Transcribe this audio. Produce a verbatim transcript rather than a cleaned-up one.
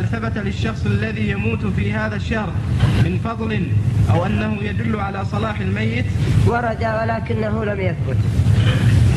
ثبت للشخص الذي يموت في هذا الشهر من فضل أو أنه يدل على صلاح الميت؟ ورد ولكنه لم يثبت.